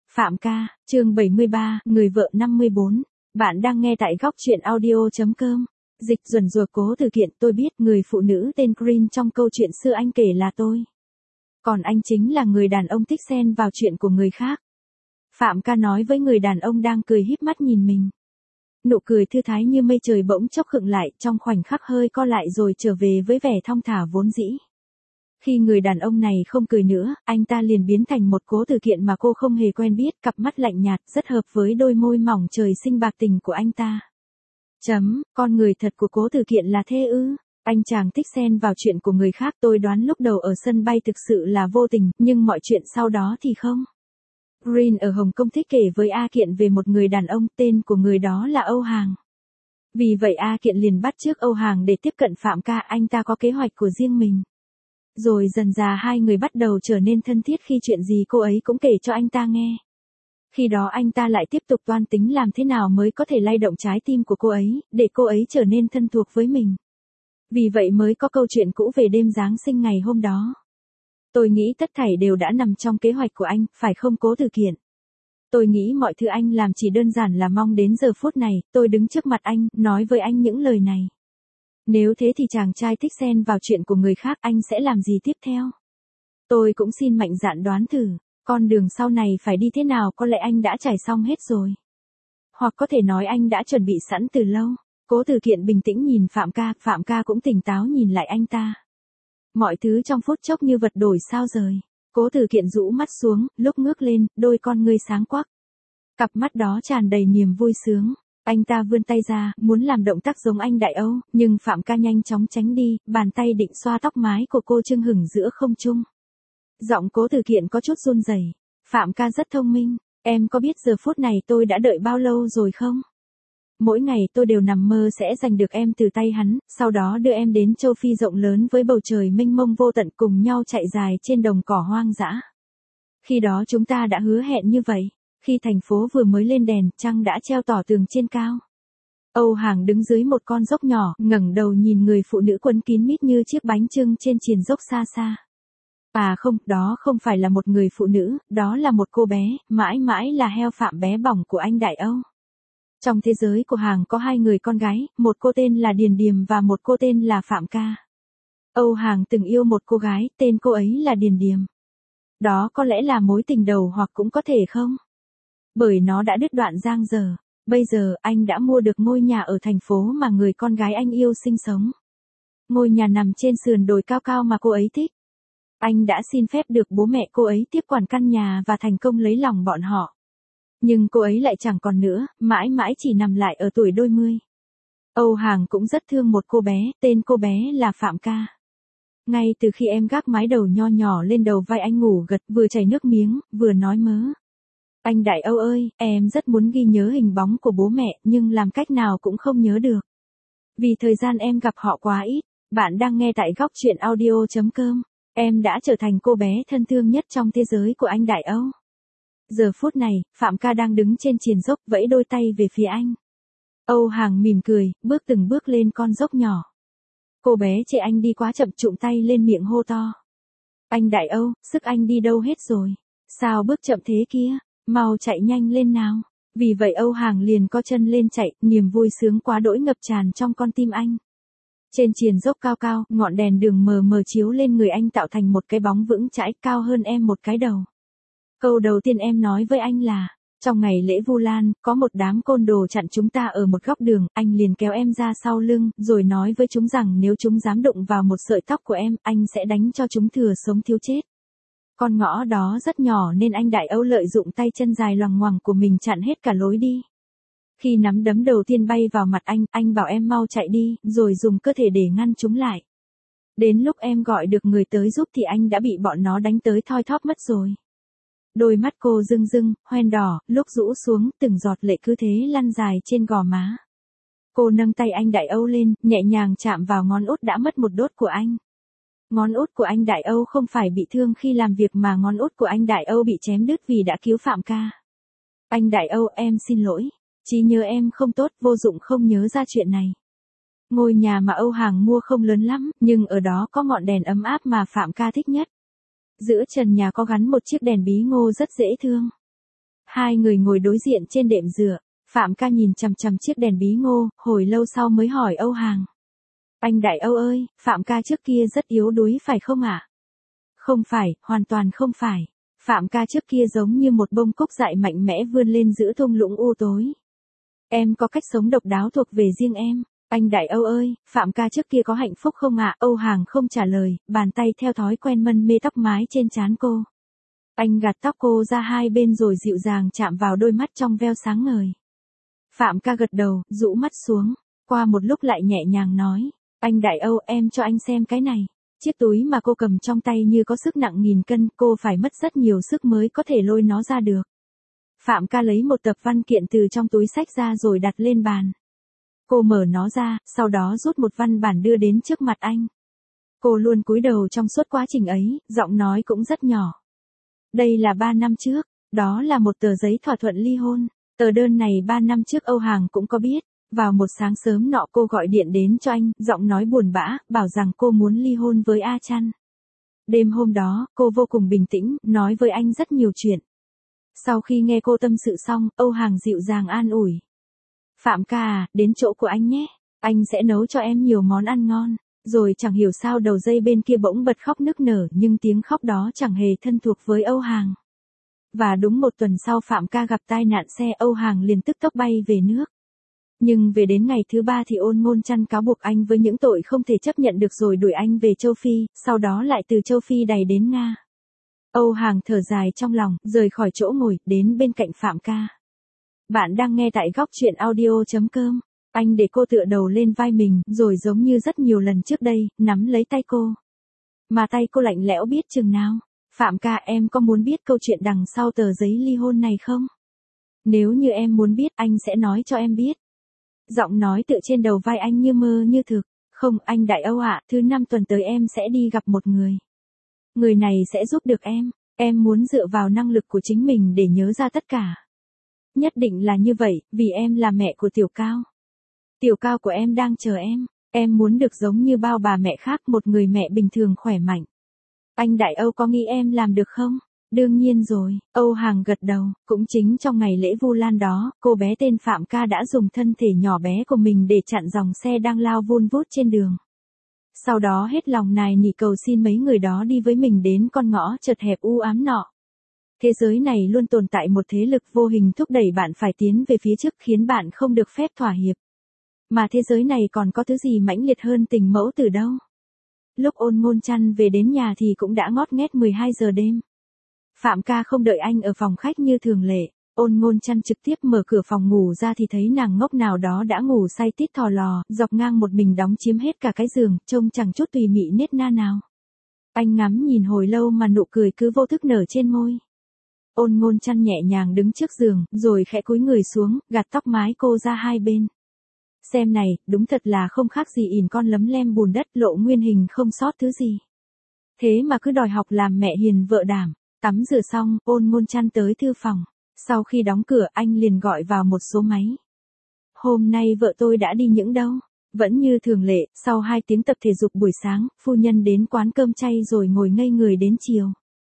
Phạm ca, chương 73, người vợ 54. Bạn đang nghe tại góc truyện audio.com. Dịch duẩn rùa cố từ kiện, tôi biết người phụ nữ tên Green trong câu chuyện xưa anh kể là tôi. Còn anh chính là người đàn ông thích xen vào chuyện của người khác. Phạm ca nói với người đàn ông đang cười híp mắt nhìn mình. Nụ cười thư thái như mây trời bỗng chốc khựng lại, trong khoảnh khắc hơi co lại rồi trở về với vẻ thong thả vốn dĩ. Khi người đàn ông này không cười nữa, anh ta liền biến thành một cố từ kiện mà cô không hề quen biết, cặp mắt lạnh nhạt rất hợp với đôi môi mỏng trời sinh bạc tình của anh ta. Con người thật của cố từ kiện là thế ư? Anh chàng thích xen vào chuyện của người khác, tôi đoán lúc đầu ở sân bay thực sự là vô tình, nhưng mọi chuyện sau đó thì không. Green ở Hồng Kông thích kể với A Kiện về một người đàn ông, tên của người đó là Âu Hàng. Vì vậy A Kiện liền bắt chước Âu Hàng để tiếp cận Phạm ca, anh ta có kế hoạch của riêng mình. Rồi dần dà hai người bắt đầu trở nên thân thiết khi chuyện gì cô ấy cũng kể cho anh ta nghe. Khi đó anh ta lại tiếp tục toan tính làm thế nào mới có thể lay động trái tim của cô ấy, để cô ấy trở nên thân thuộc với mình. Vì vậy mới có câu chuyện cũ về đêm Giáng sinh ngày hôm đó. Tôi nghĩ tất thảy đều đã nằm trong kế hoạch của anh, phải không cố từ kiện? Tôi nghĩ mọi thứ anh làm chỉ đơn giản là mong đến giờ phút này, tôi đứng trước mặt anh, nói với anh những lời này. Nếu thế thì chàng trai thích xen vào chuyện của người khác, anh sẽ làm gì tiếp theo? Tôi cũng xin mạnh dạn đoán thử, con đường sau này phải đi thế nào có lẽ anh đã trải xong hết rồi. Hoặc có thể nói anh đã chuẩn bị sẵn từ lâu. Cố từ kiện bình tĩnh nhìn Phạm ca cũng tỉnh táo nhìn lại anh ta. Mọi thứ trong phút chốc như vật đổi sao rời. Cố từ kiện rũ mắt xuống, lúc ngước lên, đôi con ngươi sáng quắc. Cặp mắt đó tràn đầy niềm vui sướng. Anh ta vươn tay ra, muốn làm động tác giống anh Đại Âu, nhưng Phạm ca nhanh chóng tránh đi, bàn tay định xoa tóc mái của cô chưng hửng giữa không trung. Giọng cố từ kiện có chút run rẩy. Phạm ca rất thông minh, em có biết giờ phút này tôi đã đợi bao lâu rồi không? Mỗi ngày tôi đều nằm mơ sẽ giành được em từ tay hắn, sau đó đưa em đến châu Phi rộng lớn với bầu trời mênh mông vô tận cùng nhau chạy dài trên đồng cỏ hoang dã. Khi đó chúng ta đã hứa hẹn như vậy. Khi thành phố vừa mới lên đèn, trăng đã treo tỏ tường trên cao. Âu Hàng đứng dưới một con dốc nhỏ, ngẩng đầu nhìn người phụ nữ quấn kín mít như chiếc bánh chưng trên triền dốc xa xa. À không, đó không phải là một người phụ nữ, đó là một cô bé, mãi mãi là heo Phạm bé bỏng của anh Đại Âu. Trong thế giới của Hàng có hai người con gái, một cô tên là Điền Điềm và một cô tên là Phạm ca. Âu Hàng từng yêu một cô gái, tên cô ấy là Điền Điềm. Đó có lẽ là mối tình đầu hoặc cũng có thể không. Bởi nó đã đứt đoạn giang dở. Bây giờ anh đã mua được ngôi nhà ở thành phố mà người con gái anh yêu sinh sống. Ngôi nhà nằm trên sườn đồi cao cao mà cô ấy thích. Anh đã xin phép được bố mẹ cô ấy tiếp quản căn nhà và thành công lấy lòng bọn họ. Nhưng cô ấy lại chẳng còn nữa, mãi mãi chỉ nằm lại ở tuổi đôi mươi. Âu Hàng cũng rất thương một cô bé, tên cô bé là Phạm ca. Ngay từ khi em gác mái đầu nho nhỏ lên đầu vai anh ngủ gật, vừa chảy nước miếng, vừa nói mớ. Anh Đại Âu ơi, em rất muốn ghi nhớ hình bóng của bố mẹ, nhưng làm cách nào cũng không nhớ được. Vì thời gian em gặp họ quá ít. Bạn đang nghe tại góc truyện audio.com. Em đã trở thành cô bé thân thương nhất trong thế giới của anh Đại Âu. Giờ phút này, Phạm ca đang đứng trên triền dốc vẫy đôi tay về phía anh. Âu Hàng mỉm cười, bước từng bước lên con dốc nhỏ. Cô bé chê anh đi quá chậm, trụm tay lên miệng hô to. Anh Đại Âu, sức anh đi đâu hết rồi? Sao bước chậm thế kia? Mau chạy nhanh lên nào. Vì vậy Âu Hàng liền co chân lên chạy, niềm vui sướng quá đỗi ngập tràn trong con tim anh. Trên triền dốc cao cao, ngọn đèn đường mờ mờ chiếu lên người anh tạo thành một cái bóng vững chãi cao hơn em một cái đầu. Câu đầu tiên em nói với anh là, trong ngày lễ Vu Lan, có một đám côn đồ chặn chúng ta ở một góc đường, anh liền kéo em ra sau lưng, rồi nói với chúng rằng nếu chúng dám đụng vào một sợi tóc của em, anh sẽ đánh cho chúng thừa sống thiếu chết. Con ngõ đó rất nhỏ nên anh Đại Âu lợi dụng tay chân dài loằng ngoằng của mình chặn hết cả lối đi. Khi nắm đấm đầu tiên bay vào mặt anh bảo em mau chạy đi, rồi dùng cơ thể để ngăn chúng lại. Đến lúc em gọi được người tới giúp thì anh đã bị bọn nó đánh tới thoi thóp mất rồi. Đôi mắt cô rưng rưng, hoen đỏ, lúc rũ xuống, từng giọt lệ cứ thế lăn dài trên gò má. Cô nâng tay anh Đại Âu lên, nhẹ nhàng chạm vào ngón út đã mất một đốt của anh. Ngón út của anh Đại Âu không phải bị thương khi làm việc mà ngón út của anh Đại Âu bị chém đứt vì đã cứu Phạm ca. Anh Đại Âu, em xin lỗi. Trí nhớ em không tốt, vô dụng không nhớ ra chuyện này. Ngôi nhà mà Âu Hàng mua không lớn lắm, nhưng ở đó có ngọn đèn ấm áp mà Phạm ca thích nhất. Giữa trần nhà có gắn một chiếc đèn bí ngô rất dễ thương. Hai người ngồi đối diện trên đệm dựa, Phạm ca nhìn chằm chằm chiếc đèn bí ngô, hồi lâu sau mới hỏi Âu Hàng. Anh Đại Âu ơi, Phạm ca trước kia rất yếu đuối phải không ạ? Không phải, hoàn toàn không phải. Phạm ca trước kia giống như một bông cúc dại mạnh mẽ vươn lên giữa thung lũng u tối. Em có cách sống độc đáo thuộc về riêng em. Anh Đại Âu ơi, Phạm ca trước kia có hạnh phúc không ạ? Âu Hàng không trả lời, bàn tay theo thói quen mân mê tóc mái trên trán cô. Anh gạt tóc cô ra hai bên rồi dịu dàng chạm vào đôi mắt trong veo sáng ngời. Phạm ca gật đầu, rũ mắt xuống, qua một lúc lại nhẹ nhàng nói. Anh Đại Âu, em cho anh xem cái này. Chiếc túi mà cô cầm trong tay như có sức nặng 1000 cân, cô phải mất rất nhiều sức mới có thể lôi nó ra được. Phạm ca lấy một tập văn kiện từ trong túi xách ra rồi đặt lên bàn. Cô mở nó ra, sau đó rút một văn bản đưa đến trước mặt anh. Cô luôn cúi đầu trong suốt quá trình ấy, giọng nói cũng rất nhỏ. Đây là 3 năm trước, đó là một tờ giấy thỏa thuận ly hôn. Tờ đơn này 3 năm trước Âu Hàng cũng có biết. Vào một sáng sớm nọ cô gọi điện đến cho anh, giọng nói buồn bã, bảo rằng cô muốn ly hôn với A Chăn. Đêm hôm đó, cô vô cùng bình tĩnh, nói với anh rất nhiều chuyện. Sau khi nghe cô tâm sự xong, Âu Hàng dịu dàng an ủi. Phạm ca à, đến chỗ của anh nhé, anh sẽ nấu cho em nhiều món ăn ngon. Rồi chẳng hiểu sao đầu dây bên kia bỗng bật khóc nức nở, nhưng tiếng khóc đó chẳng hề thân thuộc với Âu Hàng. Và đúng một tuần sau Phạm ca gặp tai nạn xe, Âu Hàng liền tức tốc bay về nước. Nhưng về đến ngày thứ 3 thì Ôn Ngôn Chăn cáo buộc anh với những tội không thể chấp nhận được rồi đuổi anh về châu Phi, sau đó lại từ châu Phi đày đến Nga. Âu Hàng thở dài trong lòng, rời khỏi chỗ ngồi, đến bên cạnh Phạm ca. Bạn đang nghe tại góc truyện audio.com. Anh để cô tựa đầu lên vai mình, rồi giống như rất nhiều lần trước đây, nắm lấy tay cô. Mà tay cô lạnh lẽo biết chừng nào. Phạm ca, em có muốn biết câu chuyện đằng sau tờ giấy ly hôn này không? Nếu như em muốn biết, anh sẽ nói cho em biết. Giọng nói tựa trên đầu vai anh như mơ như thực. Không, anh Đại Âu ạ, thứ 5 tuần tới em sẽ đi gặp một người. Người này sẽ giúp được em muốn dựa vào năng lực của chính mình để nhớ ra tất cả. Nhất định là như vậy, vì em là mẹ của Tiểu Cao. Tiểu Cao của em đang chờ em muốn được giống như bao bà mẹ khác, một người mẹ bình thường khỏe mạnh. Anh Đại Âu có nghĩ em làm được không? Đương nhiên rồi, Âu Hàng gật đầu, cũng chính trong ngày lễ Vu Lan đó, cô bé tên Phạm ca đã dùng thân thể nhỏ bé của mình để chặn dòng xe đang lao vun vút trên đường. Sau đó hết lòng nài nỉ cầu xin mấy người đó đi với mình đến con ngõ chật hẹp u ám nọ. Thế giới này luôn tồn tại một thế lực vô hình thúc đẩy bạn phải tiến về phía trước, khiến bạn không được phép thỏa hiệp. Mà thế giới này còn có thứ gì mãnh liệt hơn tình mẫu tử đâu. Lúc Ôn Ngôn Chăn về đến nhà thì cũng đã ngót nghét 12 giờ đêm. Phạm ca không đợi anh ở phòng khách như thường lệ, Ôn Ngôn Chăn trực tiếp mở cửa phòng ngủ ra thì thấy nàng ngốc nào đó đã ngủ say tít thò lò, dọc ngang một mình đóng chiếm hết cả cái giường, trông chẳng chút tùy mị nết na nào. Anh ngắm nhìn hồi lâu mà nụ cười cứ vô thức nở trên môi. Ôn Ngôn Chăn nhẹ nhàng đứng trước giường, rồi khẽ cúi người xuống, gạt tóc mái cô ra hai bên. Xem này, đúng thật là không khác gì ỉn con lấm lem bùn đất, lộ nguyên hình không sót thứ gì. Thế mà cứ đòi học làm mẹ hiền vợ đảm. Tắm rửa xong, Ôn Ngôn Chăn tới thư phòng. Sau khi đóng cửa, anh liền gọi vào một số máy. Hôm nay vợ tôi đã đi những đâu? Vẫn như thường lệ, sau 2 tiếng tập thể dục buổi sáng, phu nhân đến quán cơm chay rồi ngồi ngây người đến chiều.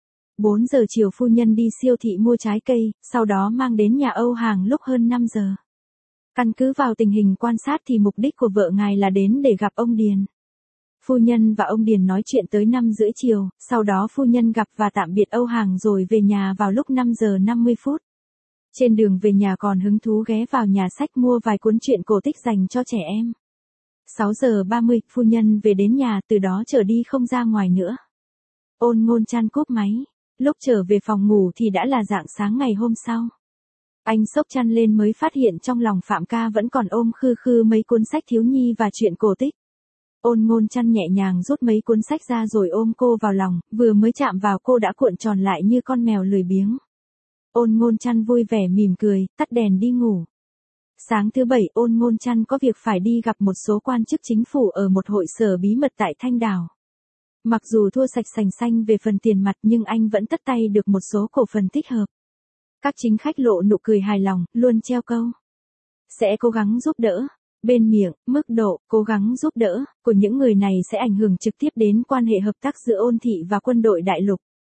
4 giờ chiều phu nhân đi siêu thị mua trái cây, sau đó mang đến nhà Âu Hàng lúc hơn 5 giờ. Căn cứ vào tình hình quan sát thì mục đích của vợ ngài là đến để gặp ông Điền. Phu nhân và ông Điền nói chuyện tới 5 rưỡi chiều, sau đó phu nhân gặp và tạm biệt Âu Hàng rồi về nhà vào lúc 5 giờ 50 phút. Trên đường về nhà còn hứng thú ghé vào nhà sách mua vài cuốn truyện cổ tích dành cho trẻ em. 6 giờ 30, phu nhân về đến nhà, từ đó trở đi không ra ngoài nữa. Ôn Ngôn Chăn cúp máy. Lúc trở về phòng ngủ thì đã là rạng sáng ngày hôm sau. Anh xốc chăn lên mới phát hiện trong lòng Phạm ca vẫn còn ôm khư khư mấy cuốn sách thiếu nhi và truyện cổ tích. Ôn Ngôn Chăn nhẹ nhàng rút mấy cuốn sách ra rồi ôm cô vào lòng, vừa mới chạm vào cô đã cuộn tròn lại như con mèo lười biếng. Ôn Ngôn Chăn vui vẻ mỉm cười, tắt đèn đi ngủ. Sáng thứ 7, Ôn Ngôn Chăn có việc phải đi gặp một số quan chức chính phủ ở một hội sở bí mật tại Thanh Đảo. Mặc dù thua sạch sành xanh về phần tiền mặt nhưng anh vẫn tất tay được một số cổ phần thích hợp. Các chính khách lộ nụ cười hài lòng, luôn treo câu. Sẽ cố gắng giúp đỡ. Bên miệng, mức độ cố gắng giúp đỡ của những người này sẽ ảnh hưởng trực tiếp đến quan hệ hợp tác giữa Ôn thị và quân đội đại lục.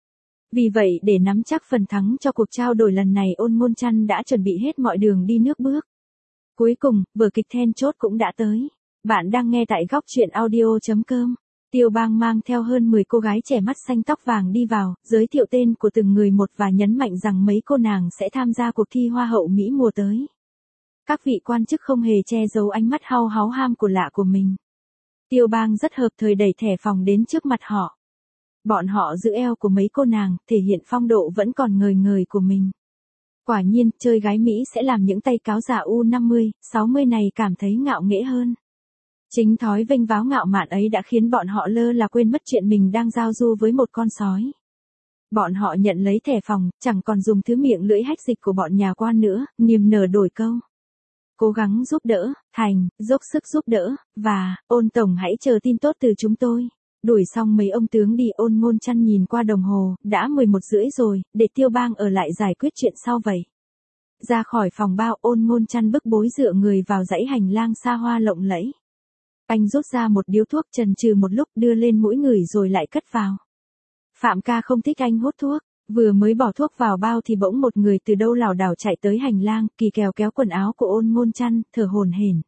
Vì vậy để nắm chắc phần thắng cho cuộc trao đổi lần này Ôn Ngôn Chăn đã chuẩn bị hết mọi đường đi nước bước. Cuối cùng, vở kịch then chốt cũng đã tới. Bạn đang nghe tại góc truyện audio.com. Tiêu Bang mang theo hơn 10 cô gái trẻ mắt xanh tóc vàng đi vào, giới thiệu tên của từng người một và nhấn mạnh rằng mấy cô nàng sẽ tham gia cuộc thi Hoa hậu Mỹ mùa tới. Các vị quan chức không hề che giấu ánh mắt hau háu ham của lạ của mình. Tiêu Bang rất hợp thời đẩy thẻ phòng đến trước mặt họ. Bọn họ giữ eo của mấy cô nàng, thể hiện phong độ vẫn còn ngời ngời của mình. Quả nhiên, chơi gái Mỹ sẽ làm những tay cáo giả U50, 60 này cảm thấy ngạo nghễ hơn. Chính thói vênh váo ngạo mạn ấy đã khiến bọn họ lơ là quên mất chuyện mình đang giao du với một con sói. Bọn họ nhận lấy thẻ phòng, chẳng còn dùng thứ miệng lưỡi hách dịch của bọn nhà quan nữa, niềm nở đổi câu. Cố gắng giúp đỡ, thành, dốc sức giúp đỡ, và, Ôn tổng hãy chờ tin tốt từ chúng tôi. Đuổi xong mấy ông tướng đi, Ôn Ngôn Chăn nhìn qua đồng hồ, đã 11 rưỡi rồi, để Tiêu Bang ở lại giải quyết chuyện sau vậy. Ra khỏi phòng bao, Ôn Ngôn Chăn bức bối dựa người vào dãy hành lang xa hoa lộng lẫy. Anh rút ra một điếu thuốc, chần chừ một lúc, đưa lên mũi ngửi rồi lại cất vào. Phạm ca không thích anh hút thuốc, vừa mới bỏ thuốc vào bao thì bỗng một người từ đâu lảo đảo chạy tới hành lang, kỳ kèo kéo quần áo của Ôn Ngôn Chăn, thở hổn hển.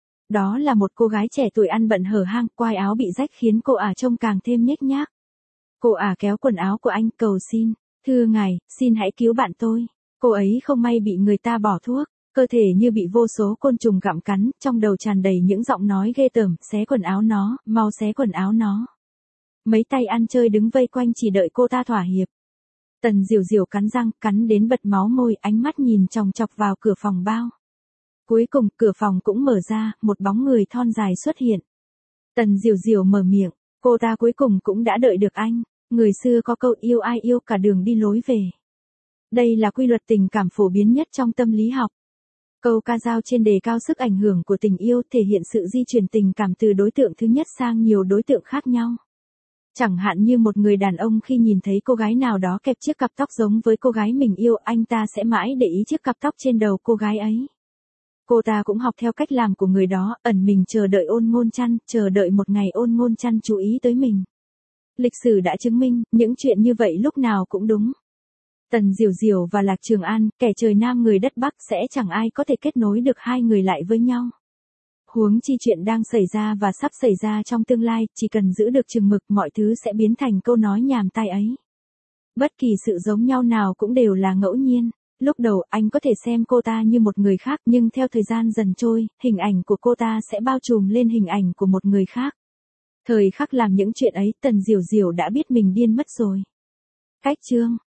Đó là một cô gái trẻ tuổi ăn bận hở hang, quai áo bị rách khiến cô ả trông càng thêm nhếch nhác. Cô ả kéo quần áo của anh, cầu xin, thưa ngài, xin hãy cứu bạn tôi. Cô ấy không may bị người ta bỏ thuốc, cơ thể như bị vô số côn trùng gặm cắn, trong đầu tràn đầy những giọng nói ghê tởm, xé quần áo nó, mau xé quần áo nó. Mấy tay ăn chơi đứng vây quanh chỉ đợi cô ta thỏa hiệp. Tần Diểu Diểu cắn răng, cắn đến bật máu môi, ánh mắt nhìn chòng chọc vào cửa phòng bao. Cuối cùng, cửa phòng cũng mở ra, một bóng người thon dài xuất hiện. Tần Diểu Diểu mở miệng, cô ta cuối cùng cũng đã đợi được anh. Người xưa có câu yêu ai yêu cả đường đi lối về. Đây là quy luật tình cảm phổ biến nhất trong tâm lý học. Câu ca dao trên đề cao sức ảnh hưởng của tình yêu thể hiện sự di chuyển tình cảm từ đối tượng thứ nhất sang nhiều đối tượng khác nhau. Chẳng hạn như một người đàn ông khi nhìn thấy cô gái nào đó kẹp chiếc cặp tóc giống với cô gái mình yêu, anh ta sẽ mãi để ý chiếc cặp tóc trên đầu cô gái ấy. Cô ta cũng học theo cách làm của người đó, ẩn mình chờ đợi Ôn Ngôn Chăn, chờ đợi một ngày Ôn Ngôn Chăn chú ý tới mình. Lịch sử đã chứng minh, những chuyện như vậy lúc nào cũng đúng. Tần Diểu Diểu và Lạc Trường An, kẻ trời Nam người đất Bắc, sẽ chẳng ai có thể kết nối được hai người lại với nhau. Huống chi chuyện đang xảy ra và sắp xảy ra trong tương lai, chỉ cần giữ được chừng mực mọi thứ sẽ biến thành câu nói nhàm tai ấy. Bất kỳ sự giống nhau nào cũng đều là ngẫu nhiên. Lúc đầu anh có thể xem cô ta như một người khác, nhưng theo thời gian dần trôi, hình ảnh của cô ta sẽ bao trùm lên hình ảnh của một người khác. Thời khắc làm những chuyện ấy, Tần Diểu Diểu đã biết mình điên mất rồi. Cách chương